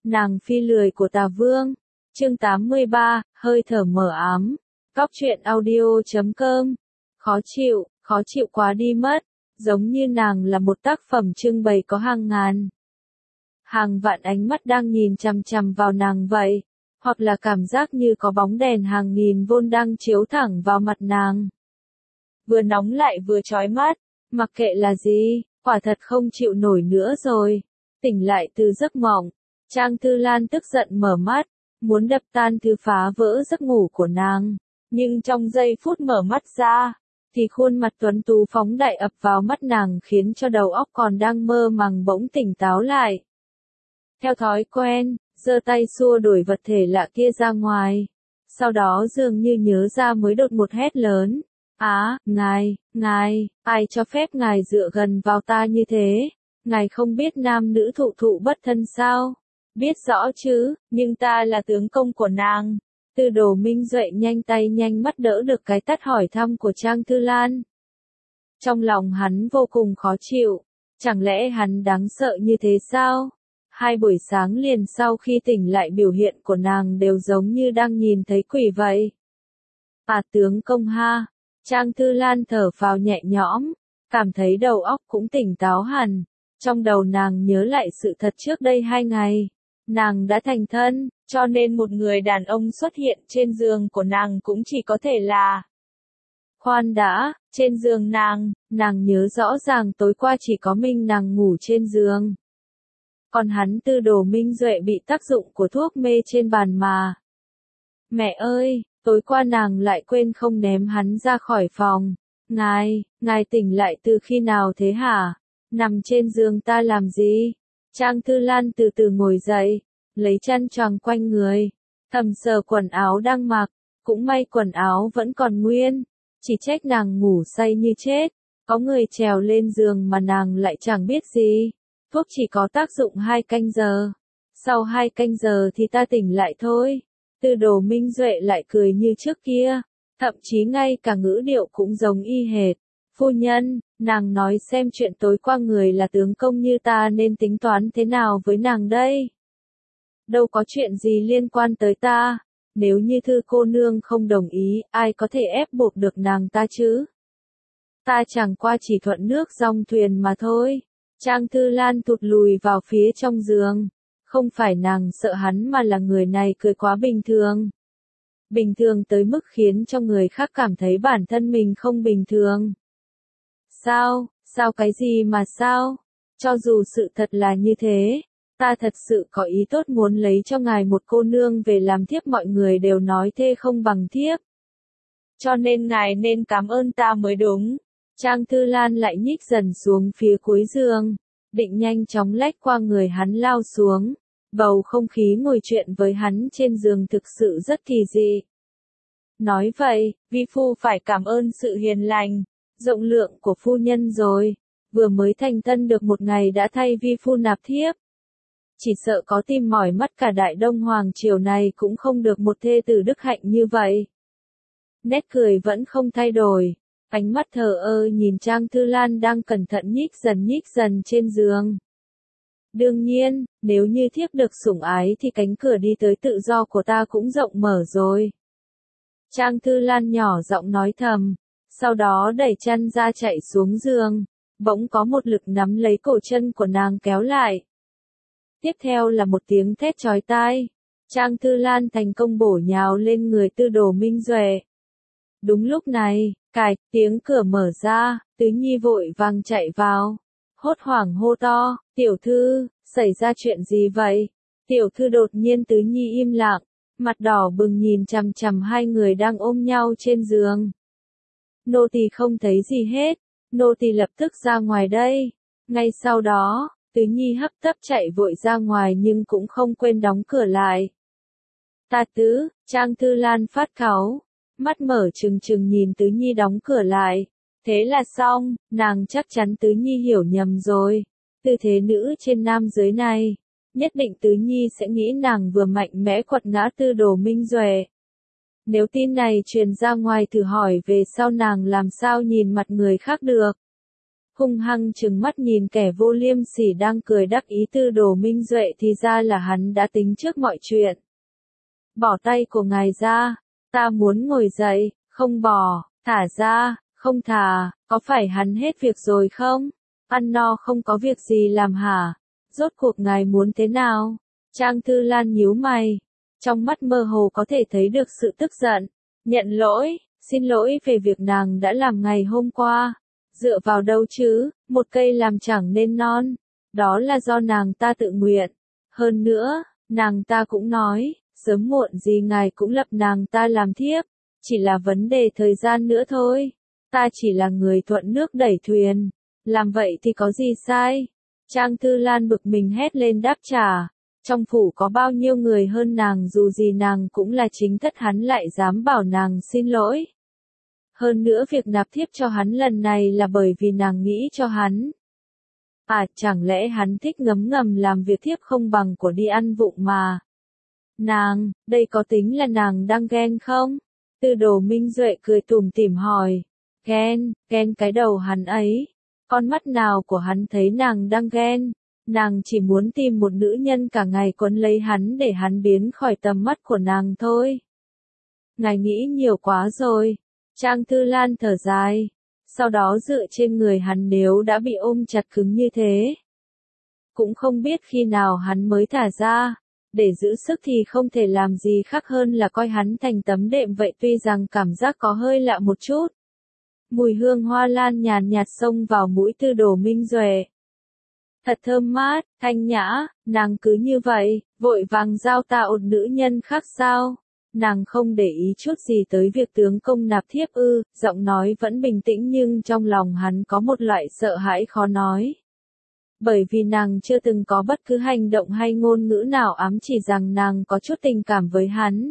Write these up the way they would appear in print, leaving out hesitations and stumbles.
Nàng phi lười của Tà Vương. Chương 83, hơi thở mờ ám. Góc truyện audio.com. Khó chịu quá đi mất. Giống như nàng là một tác phẩm trưng bày có hàng ngàn, hàng vạn ánh mắt đang nhìn chằm chằm vào nàng vậy. Hoặc là cảm giác như có bóng đèn hàng nghìn vôn đang chiếu thẳng vào mặt nàng. Vừa nóng lại vừa chói mắt. Mặc kệ là gì, quả thật không chịu nổi nữa rồi. Tỉnh lại từ giấc mộng, Trang Thư Lan tức giận mở mắt, muốn đập tan thứ phá vỡ giấc ngủ của nàng. Nhưng trong giây phút mở mắt ra, thì khuôn mặt tuấn tú phóng đại ập vào mắt nàng khiến cho đầu óc còn đang mơ màng bỗng tỉnh táo lại. Theo thói quen, giơ tay xua đuổi vật thể lạ kia ra ngoài. Sau đó dường như nhớ ra mới đột một hét lớn. Ngài, ai cho phép ngài dựa gần vào ta như thế? Ngài không biết nam nữ thụ thụ bất thân sao? Biết rõ chứ, nhưng ta là tướng công của nàng. Tư Đồ Minh Duệ nhanh tay nhanh mắt đỡ được cái tát hỏi thăm của Trang Thư Lan. Trong lòng hắn vô cùng khó chịu. Chẳng lẽ hắn đáng sợ như thế sao? 2 buổi sáng liền sau khi tỉnh lại biểu hiện của nàng đều giống như đang nhìn thấy quỷ vậy. Tướng công ha. Trang Thư Lan thở phào nhẹ nhõm, cảm thấy đầu óc cũng tỉnh táo hẳn. Trong đầu nàng nhớ lại sự thật trước đây 2 ngày. Nàng đã thành thân, cho nên một người đàn ông xuất hiện trên giường của nàng cũng chỉ có thể là. Khoan đã, trên giường nàng nhớ rõ ràng tối qua chỉ có mình nàng ngủ trên giường. Còn hắn Tư Đồ Minh Duệ bị tác dụng của thuốc mê trên bàn mà. Mẹ ơi, tối qua nàng lại quên không ném hắn ra khỏi phòng. Ngài tỉnh lại từ khi nào thế hả? Nằm trên giường ta làm gì? Trang Thư Lan từ từ ngồi dậy, lấy chăn choàng quanh người, thầm sờ quần áo đang mặc, cũng may quần áo vẫn còn nguyên, chỉ trách nàng ngủ say như chết, có người trèo lên giường mà nàng lại chẳng biết gì. Thuốc chỉ có tác dụng 2 canh giờ, sau 2 canh giờ thì ta tỉnh lại thôi. Tư Đồ Minh Duệ lại cười như trước kia, thậm chí ngay cả ngữ điệu cũng giống y hệt. Phu nhân, nàng nói xem chuyện tối qua người là tướng công như ta nên tính toán thế nào với nàng đây? Đâu có chuyện gì liên quan tới ta, nếu như Thư cô nương không đồng ý, ai có thể ép buộc được nàng ta chứ? Ta chẳng qua chỉ thuận nước dòng thuyền mà thôi. Trang Thư Lan thụt lùi vào phía trong giường. Không phải nàng sợ hắn mà là người này cười quá bình thường. Bình thường tới mức khiến cho người khác cảm thấy bản thân mình không bình thường. Sao cái gì mà sao? Cho dù sự thật là như thế, ta thật sự có ý tốt muốn lấy cho ngài một cô nương về làm thiếp, mọi người đều nói thê không bằng thiếp. Cho nên ngài nên cảm ơn ta mới đúng. Trang Thư Lan lại nhích dần xuống phía cuối giường, định nhanh chóng lách qua người hắn lao xuống. Bầu không khí ngồi chuyện với hắn trên giường thực sự rất kỳ dị. Nói vậy, vi phu phải cảm ơn sự hiền lành, rộng lượng của phu nhân rồi. Vừa mới thành thân được 1 ngày đã thay vi phu nạp thiếp. Chỉ sợ có tim mỏi mắt cả Đại Đông Hoàng triều này cũng không được một thê tử đức hạnh như vậy. Nét cười vẫn không thay đổi. Ánh mắt thờ ơ nhìn Trang Thư Lan đang cẩn thận nhích dần trên giường. Đương nhiên, nếu như thiếp được sủng ái thì cánh cửa đi tới tự do của ta cũng rộng mở rồi. Trang Thư Lan nhỏ giọng nói thầm, sau đó đẩy chân ra chạy xuống giường, bỗng có một lực nắm lấy cổ chân của nàng kéo lại. Tiếp theo là một tiếng thét chói tai. Trang Thư Lan thành công bổ nhào lên người Tư Đồ Minh Duệ. Đúng lúc này, tiếng cửa mở ra, Tứ Nhi vội vàng chạy vào, hốt hoảng hô to, tiểu thư, xảy ra chuyện gì vậy? Tiểu thư đột nhiên Tứ Nhi im lặng, mặt đỏ bừng nhìn chằm chằm 2 người đang ôm nhau trên giường. Nô tỳ không thấy gì hết, nô tỳ lập tức ra ngoài đây. Ngay sau đó, Tứ Nhi hấp tấp chạy vội ra ngoài nhưng cũng không quên đóng cửa lại. Ta tứ, Trang Thư Lan phát cáu, mắt mở trừng trừng nhìn Tứ Nhi đóng cửa lại. Thế là xong, nàng chắc chắn Tứ Nhi hiểu nhầm rồi. Tư thế nữ trên nam giới này, nhất định Tứ Nhi sẽ nghĩ nàng vừa mạnh mẽ quật ngã Tư Đồ Minh Duệ. Nếu tin này truyền ra ngoài thử hỏi về sau nàng làm sao nhìn mặt người khác được. hung hăng trừng mắt nhìn kẻ vô liêm sỉ đang cười đắc ý. Tư Đồ Minh Duệ thì ra là hắn đã tính trước mọi chuyện. Bỏ tay của ngài ra, ta muốn ngồi dậy, không bỏ, thả ra, không thả, có phải hắn hết việc rồi không? Ăn no không có việc gì làm hả? Rốt cuộc ngài muốn thế nào? Trang Thư Lan nhíu mày, trong mắt mơ hồ có thể thấy được sự tức giận. Nhận lỗi, xin lỗi về việc nàng đã làm ngày hôm qua. Dựa vào đâu chứ, một cây làm chẳng nên non. Đó là do nàng ta tự nguyện. Hơn nữa, nàng ta cũng nói, sớm muộn gì ngài cũng lập nàng ta làm thiếp. Chỉ là vấn đề thời gian nữa thôi. Ta chỉ là người thuận nước đẩy thuyền. Làm vậy thì có gì sai? Trang Thư Lan bực mình hét lên đáp trả. Trong phủ có bao nhiêu người hơn nàng, dù gì nàng cũng là chính thất, hắn lại dám bảo nàng xin lỗi. Hơn nữa việc nạp thiếp cho hắn lần này là bởi vì nàng nghĩ cho hắn. À, chẳng lẽ hắn thích ngấm ngầm làm việc thiếp không bằng của đi ăn vụng mà. Nàng, đây có tính là nàng đang ghen không? Tư Đồ Minh Duệ cười tủm tỉm hỏi. Ghen, ghen cái đầu hắn ấy. Con mắt nào của hắn thấy nàng đang ghen? Nàng chỉ muốn tìm một nữ nhân cả ngày quấn lấy hắn để hắn biến khỏi tầm mắt của nàng thôi. Ngài nghĩ nhiều quá rồi. Trang Thư Lan thở dài. Sau đó dựa trên người hắn, nếu đã bị ôm chặt cứng như thế, cũng không biết khi nào hắn mới thả ra. Để giữ sức thì không thể làm gì khác hơn là coi hắn thành tấm đệm vậy. Tuy rằng cảm giác có hơi lạ một chút. Mùi hương hoa lan nhàn nhạt xông vào mũi Tư Đồ Minh Duệ. Thật thơm mát, thanh nhã. Nàng cứ như vậy, vội vàng giao ta một nữ nhân khác sao? Nàng không để ý chút gì tới việc tướng công nạp thiếp ư? Giọng nói vẫn bình tĩnh nhưng trong lòng hắn có một loại sợ hãi khó nói. Bởi vì nàng chưa từng có bất cứ hành động hay ngôn ngữ nào ám chỉ rằng nàng có chút tình cảm với hắn.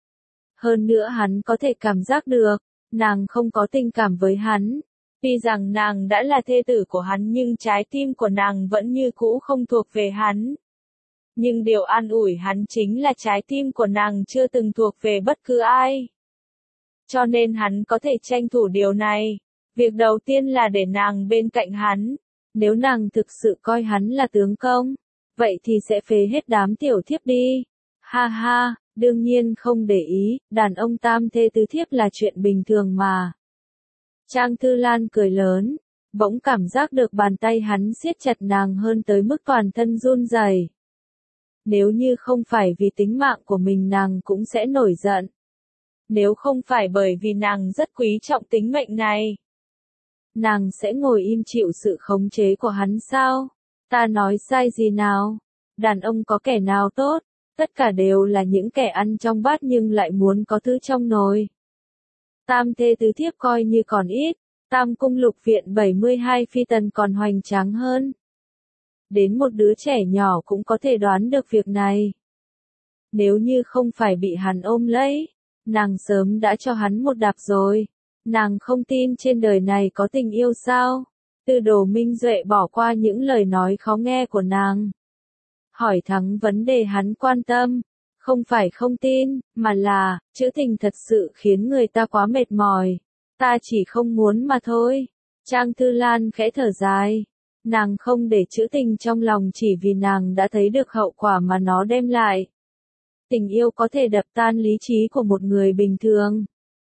Hơn nữa hắn có thể cảm giác được, nàng không có tình cảm với hắn. Tuy rằng nàng đã là thê tử của hắn nhưng trái tim của nàng vẫn như cũ không thuộc về hắn. Nhưng điều an ủi hắn chính là trái tim của nàng chưa từng thuộc về bất cứ ai. Cho nên hắn có thể tranh thủ điều này. Việc đầu tiên là để nàng bên cạnh hắn. Nếu nàng thực sự coi hắn là tướng công, vậy thì sẽ phế hết đám tiểu thiếp đi. Ha ha, đương nhiên không để ý, đàn ông tam thê tứ thiếp là chuyện bình thường mà. Trang Thư Lan cười lớn, bỗng cảm giác được bàn tay hắn siết chặt nàng hơn tới mức toàn thân run rẩy. Nếu như không phải vì tính mạng của mình nàng cũng sẽ nổi giận. Nếu không phải bởi vì nàng rất quý trọng tính mệnh này, nàng sẽ ngồi im chịu sự khống chế của hắn sao? Ta nói sai gì nào? Đàn ông có kẻ nào tốt? Tất cả đều là những kẻ ăn trong bát nhưng lại muốn có thứ trong nồi. Tam thê tứ thiếp coi như còn ít, tam cung lục viện 72 phi tần còn hoành tráng hơn. Đến một đứa trẻ nhỏ cũng có thể đoán được việc này. Nếu như không phải bị hắn ôm lấy, nàng sớm đã cho hắn một đạp rồi. Nàng không tin trên đời này có tình yêu sao? Tư Đồ Minh Duệ bỏ qua những lời nói khó nghe của nàng. Hỏi thẳng vấn đề hắn quan tâm. Không phải không tin, mà là, trữ tình thật sự khiến người ta quá mệt mỏi. Ta chỉ không muốn mà thôi. Trang Thư Lan khẽ thở dài. Nàng không để trữ tình trong lòng chỉ vì nàng đã thấy được hậu quả mà nó đem lại. Tình yêu có thể đập tan lý trí của một người bình thường.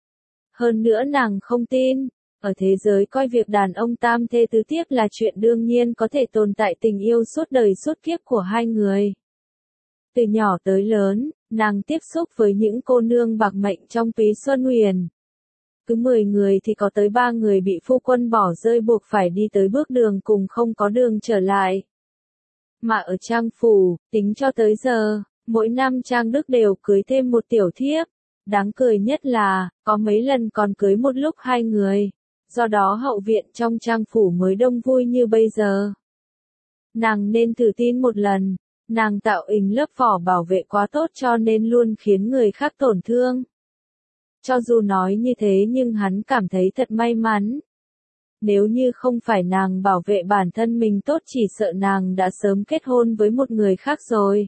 Hơn nữa nàng không tin, ở thế giới coi việc đàn ông tam thê tứ thiếp là chuyện đương nhiên có thể tồn tại tình yêu suốt đời suốt kiếp của hai người. Từ nhỏ tới lớn, nàng tiếp xúc với những cô nương bạc mệnh trong Túy Xuân Huyền. Cứ 10 người thì có tới 3 người bị phu quân bỏ rơi buộc phải đi tới bước đường cùng không có đường trở lại. Mà ở Trang phủ, tính cho tới giờ, mỗi năm Trang Đức đều cưới thêm một tiểu thiếp. Đáng cười nhất là, có mấy lần còn cưới một lúc 2 người. Do đó hậu viện trong Trang phủ mới đông vui như bây giờ. Nàng nên thử tin một lần. Nàng tạo hình lớp vỏ bảo vệ quá tốt cho nên luôn khiến người khác tổn thương. Cho dù nói như thế nhưng hắn cảm thấy thật may mắn. Nếu như không phải nàng bảo vệ bản thân mình tốt chỉ sợ nàng đã sớm kết hôn với một người khác rồi.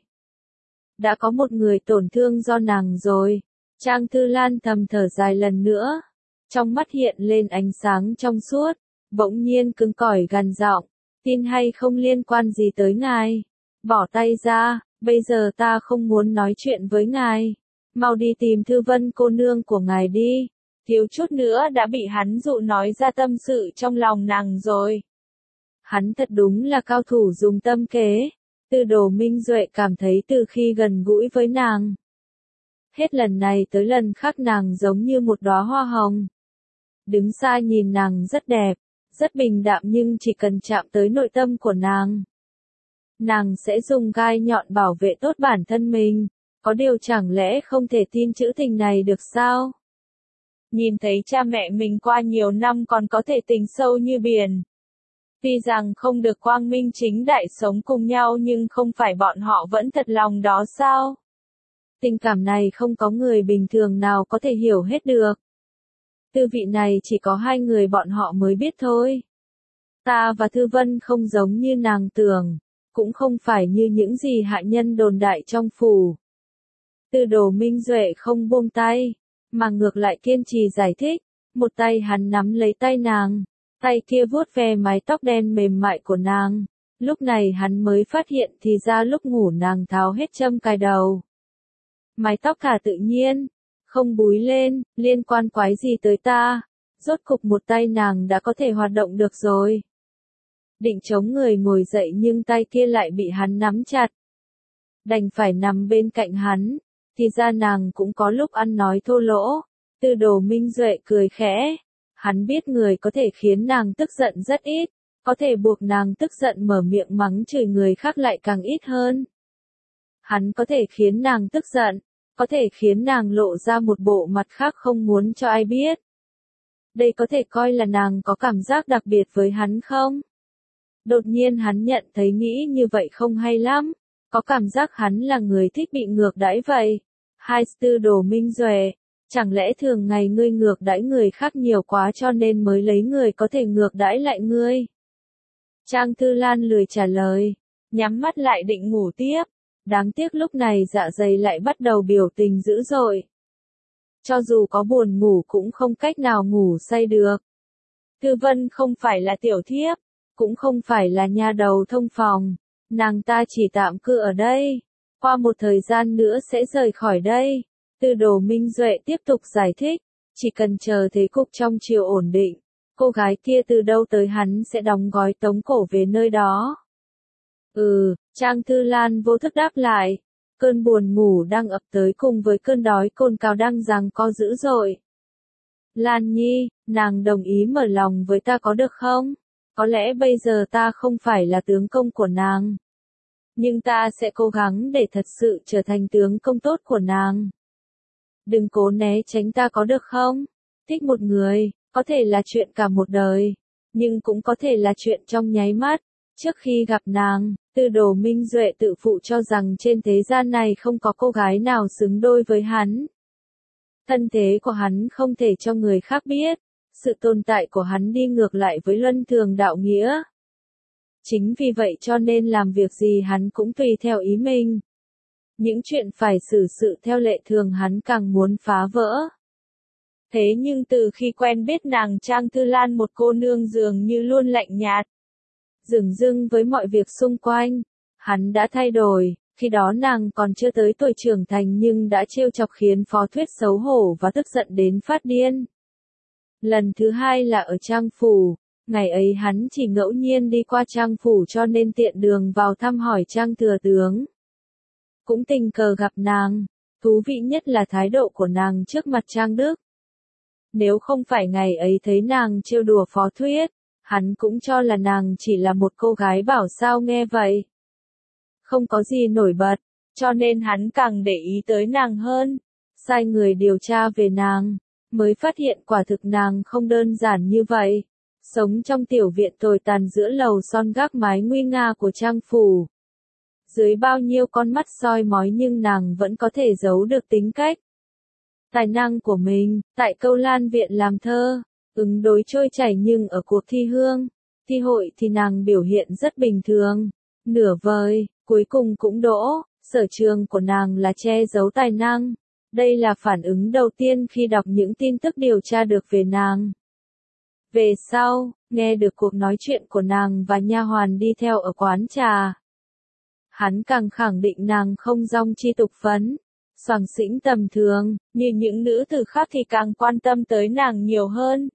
Đã có một người tổn thương do nàng rồi. Trang Thư Lan thầm thở dài lần nữa. Trong mắt hiện lên ánh sáng trong suốt. bỗng nhiên cứng cỏi gằn giọng, tin hay không liên quan gì tới ngài. Bỏ tay ra, bây giờ ta không muốn nói chuyện với ngài. Mau đi tìm Thư Vân cô nương của ngài đi. Thiếu chút nữa đã bị hắn dụ nói ra tâm sự trong lòng nàng rồi. Hắn thật đúng là cao thủ dùng tâm kế. Tư Đồ Minh Duệ cảm thấy từ khi gần gũi với nàng, hết lần này tới lần khác nàng giống như một đóa hoa hồng. Đứng xa nhìn nàng rất đẹp, rất bình đạm, nhưng chỉ cần chạm tới nội tâm của nàng sẽ dùng gai nhọn bảo vệ tốt bản thân mình. Có điều chẳng lẽ không thể tin chữ tình này được sao? Nhìn thấy cha mẹ mình qua nhiều năm còn có thể tình sâu như biển. Tuy rằng không được quang minh chính đại sống cùng nhau, nhưng không phải bọn họ vẫn thật lòng đó sao? Tình cảm này không có người bình thường nào có thể hiểu hết được. Tư vị này chỉ có hai người bọn họ mới biết thôi. Ta và Thư Vân không giống như nàng tưởng, cũng không phải như những gì hạ nhân đồn đại trong phủ. Tư Đồ Minh Duệ không buông tay, mà ngược lại kiên trì giải thích. Một tay hắn nắm lấy tay nàng, tay kia vuốt ve mái tóc đen mềm mại của nàng. Lúc này hắn mới phát hiện thì ra lúc ngủ nàng tháo hết châm cài đầu. Mái tóc cả tự nhiên, không búi lên, liên quan quái gì tới ta. Rốt cục một tay nàng đã có thể hoạt động được rồi. Định chống người ngồi dậy nhưng tay kia lại bị hắn nắm chặt. Đành phải nằm bên cạnh hắn. Thì ra nàng cũng có lúc ăn nói thô lỗ. Tư Đồ Minh Duệ cười khẽ. Hắn biết người có thể khiến nàng tức giận rất ít. Có thể buộc nàng tức giận mở miệng mắng chửi người khác lại càng ít hơn. Hắn có thể khiến nàng tức giận. Có thể khiến nàng lộ ra một bộ mặt khác không muốn cho ai biết. Đây có thể coi là nàng có cảm giác đặc biệt với hắn không? Đột nhiên hắn nhận thấy nghĩ như vậy không hay lắm. Có cảm giác hắn là người thích bị ngược đãi vậy. Tư Đồ Minh Duệ, chẳng lẽ thường ngày ngươi ngược đãi người khác nhiều quá cho nên mới lấy người có thể ngược đãi lại ngươi? Trang Thư Lan lười trả lời, nhắm mắt lại định ngủ tiếp. Đáng tiếc lúc này dạ dày lại bắt đầu biểu tình dữ dội. Cho dù có buồn ngủ cũng không cách nào ngủ say được. Thư Vân không phải là tiểu thiếp, cũng không phải là nha đầu thông phòng. Nàng ta chỉ tạm cư ở đây. Qua một thời gian nữa sẽ rời khỏi đây. Tư Đồ Minh Duệ tiếp tục giải thích. Chỉ cần chờ thế cục trong triều ổn định. Cô gái kia từ đâu tới hắn sẽ đóng gói tống cổ về nơi đó. Trang Thư Lan vô thức đáp lại. Cơn buồn ngủ đang ập tới cùng với cơn đói cồn cào đang giằng co dữ dội. Lan Nhi, nàng đồng ý mở lòng với ta có được không? Có lẽ bây giờ ta không phải là tướng công của nàng. Nhưng ta sẽ cố gắng để thật sự trở thành tướng công tốt của nàng. Đừng cố né tránh ta có được không? Thích một người, có thể là chuyện cả một đời. Nhưng cũng có thể là chuyện trong nháy mắt. Trước khi gặp nàng, Tư Đồ Minh Duệ tự phụ cho rằng trên thế gian này không có cô gái nào xứng đôi với hắn. Thân thế của hắn không thể cho người khác biết. Sự tồn tại của hắn đi ngược lại với luân thường đạo nghĩa. Chính vì vậy cho nên làm việc gì hắn cũng tùy theo ý mình. Những chuyện phải xử sự theo lệ thường hắn càng muốn phá vỡ. Thế nhưng từ khi quen biết nàng Trang Thư Lan, một cô nương dường như luôn lạnh nhạt. Dửng dưng với mọi việc xung quanh. Hắn đã thay đổi. Khi đó nàng còn chưa tới tuổi trưởng thành nhưng đã trêu chọc khiến Phó Thuyết xấu hổ và tức giận đến phát điên. Lần thứ hai là ở Trang Phủ. Ngày ấy hắn chỉ ngẫu nhiên đi qua Trang Phủ cho nên tiện đường vào thăm hỏi Trang Thừa Tướng. Cũng tình cờ gặp nàng. Thú vị nhất là thái độ của nàng trước mặt Trang Đức. Nếu không phải ngày ấy thấy nàng trêu đùa Phó Thuyết, hắn cũng cho là nàng chỉ là một cô gái bảo sao nghe vậy. Không có gì nổi bật, cho nên hắn càng để ý tới nàng hơn. Sai người điều tra về nàng, mới phát hiện quả thực nàng không đơn giản như vậy. Sống trong tiểu viện tồi tàn giữa lầu son gác mái nguy nga của Trang Phủ. Dưới bao nhiêu con mắt soi mói nhưng nàng vẫn có thể giấu được tính cách. Tài năng của mình, tại Câu Lan Viện làm thơ, ứng đối trôi chảy, nhưng ở cuộc thi hương, thi hội thì nàng biểu hiện rất bình thường, nửa vời, cuối cùng cũng đỗ. Sở trường của nàng là che giấu tài năng. Đây là phản ứng đầu tiên khi đọc những tin tức điều tra được về nàng. Về sau, nghe được cuộc nói chuyện của nàng và nha hoàn đi theo ở quán trà. Hắn càng khẳng định nàng không dong chi tục phấn, xoàng xĩnh tầm thường, như những nữ tử khác thì càng quan tâm tới nàng nhiều hơn.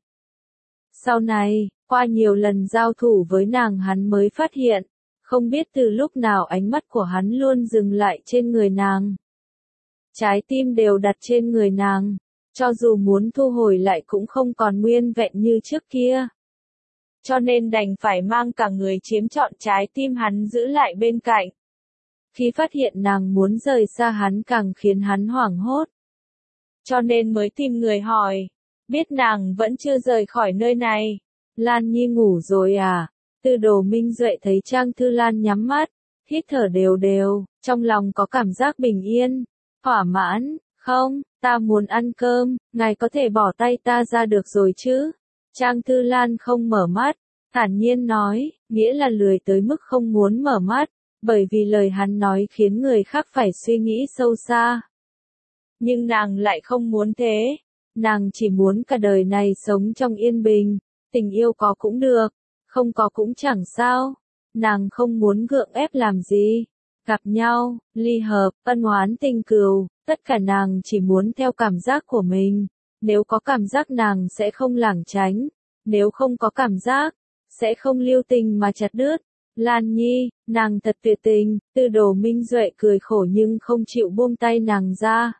Sau này, qua nhiều lần giao thủ với nàng hắn mới phát hiện, không biết từ lúc nào ánh mắt của hắn luôn dừng lại trên người nàng. Trái tim đều đặt trên người nàng, cho dù muốn thu hồi lại cũng không còn nguyên vẹn như trước kia. Cho nên đành phải mang cả người chiếm trọn trái tim hắn giữ lại bên cạnh. Khi phát hiện nàng muốn rời xa hắn càng khiến hắn hoảng hốt. Cho nên mới tìm người hỏi, biết nàng vẫn chưa rời khỏi nơi này. Lan Nhi ngủ rồi à? Tư Đồ Minh Duệ thấy Trang Thư Lan nhắm mắt, hít thở đều đều, trong lòng có cảm giác bình yên, thỏa mãn. Không, ta muốn ăn cơm, ngài có thể bỏ tay ta ra được rồi chứ? Trang Thư Lan không mở mắt, thản nhiên nói, nghĩa là lười tới mức không muốn mở mắt, bởi vì lời hắn nói khiến người khác phải suy nghĩ sâu xa. Nhưng nàng lại không muốn thế, nàng chỉ muốn cả đời này sống trong yên bình, tình yêu có cũng được, không có cũng chẳng sao, nàng không muốn gượng ép làm gì. Gặp nhau, ly hợp, ân oán tình cừu, tất cả nàng chỉ muốn theo cảm giác của mình. Nếu có cảm giác nàng sẽ không lảng tránh, nếu không có cảm giác, sẽ không lưu tình mà chặt đứt. Lan Nhi, nàng thật tuyệt tình. Tư Đồ Minh Duệ cười khổ nhưng không chịu buông tay nàng ra.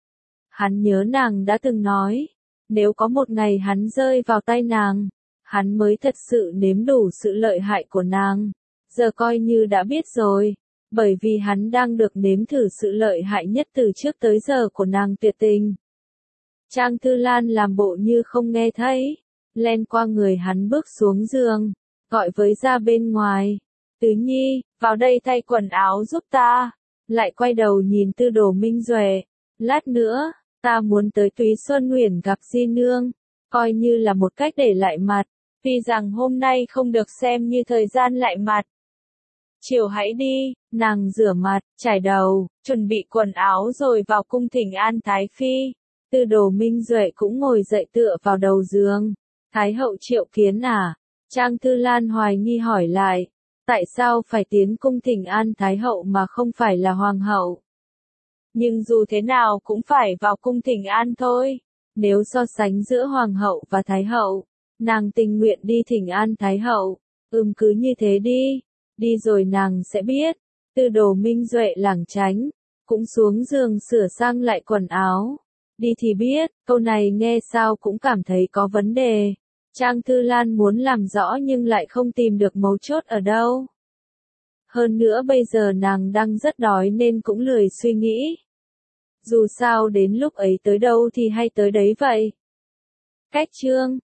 Hắn nhớ nàng đã từng nói, nếu có một ngày hắn rơi vào tay nàng, hắn mới thật sự nếm đủ sự lợi hại của nàng. Giờ coi như đã biết rồi. Bởi vì hắn đang được nếm thử sự lợi hại nhất từ trước tới giờ của nàng tuyệt tình. Trang Thư Lan làm bộ như không nghe thấy, len qua người hắn bước xuống giường, gọi với ra bên ngoài. Tứ Nhi, vào đây thay quần áo giúp ta. Lại quay đầu nhìn Tư Đồ Minh Duệ. Lát nữa, ta muốn tới Túy Xuân Huyền gặp Di Nương, coi như là một cách để lại mặt. Tuy rằng hôm nay không được xem như thời gian lại mặt. Chiều hãy đi, nàng rửa mặt, chải đầu, chuẩn bị quần áo rồi vào cung thỉnh an Thái Phi. Tư Đồ Minh Duệ cũng ngồi dậy tựa vào đầu giường. Thái hậu triệu kiến à? Trang Thư Lan hoài nghi hỏi lại. Tại sao phải tiến cung thỉnh an Thái hậu mà không phải là hoàng hậu? Nhưng dù thế nào cũng phải vào cung thỉnh an thôi. Nếu so sánh giữa hoàng hậu và Thái hậu, nàng tình nguyện đi thỉnh an Thái hậu. Cứ như thế đi. Đi rồi nàng sẽ biết. Tư Đồ Minh Duệ lảng tránh, cũng xuống giường sửa sang lại quần áo. Đi thì biết, câu này nghe sao cũng cảm thấy có vấn đề. Trang Thư Lan muốn làm rõ nhưng lại không tìm được mấu chốt ở đâu. Hơn nữa bây giờ nàng đang rất đói nên cũng lười suy nghĩ. Dù sao đến lúc ấy tới đâu thì hay tới đấy vậy. Cách chương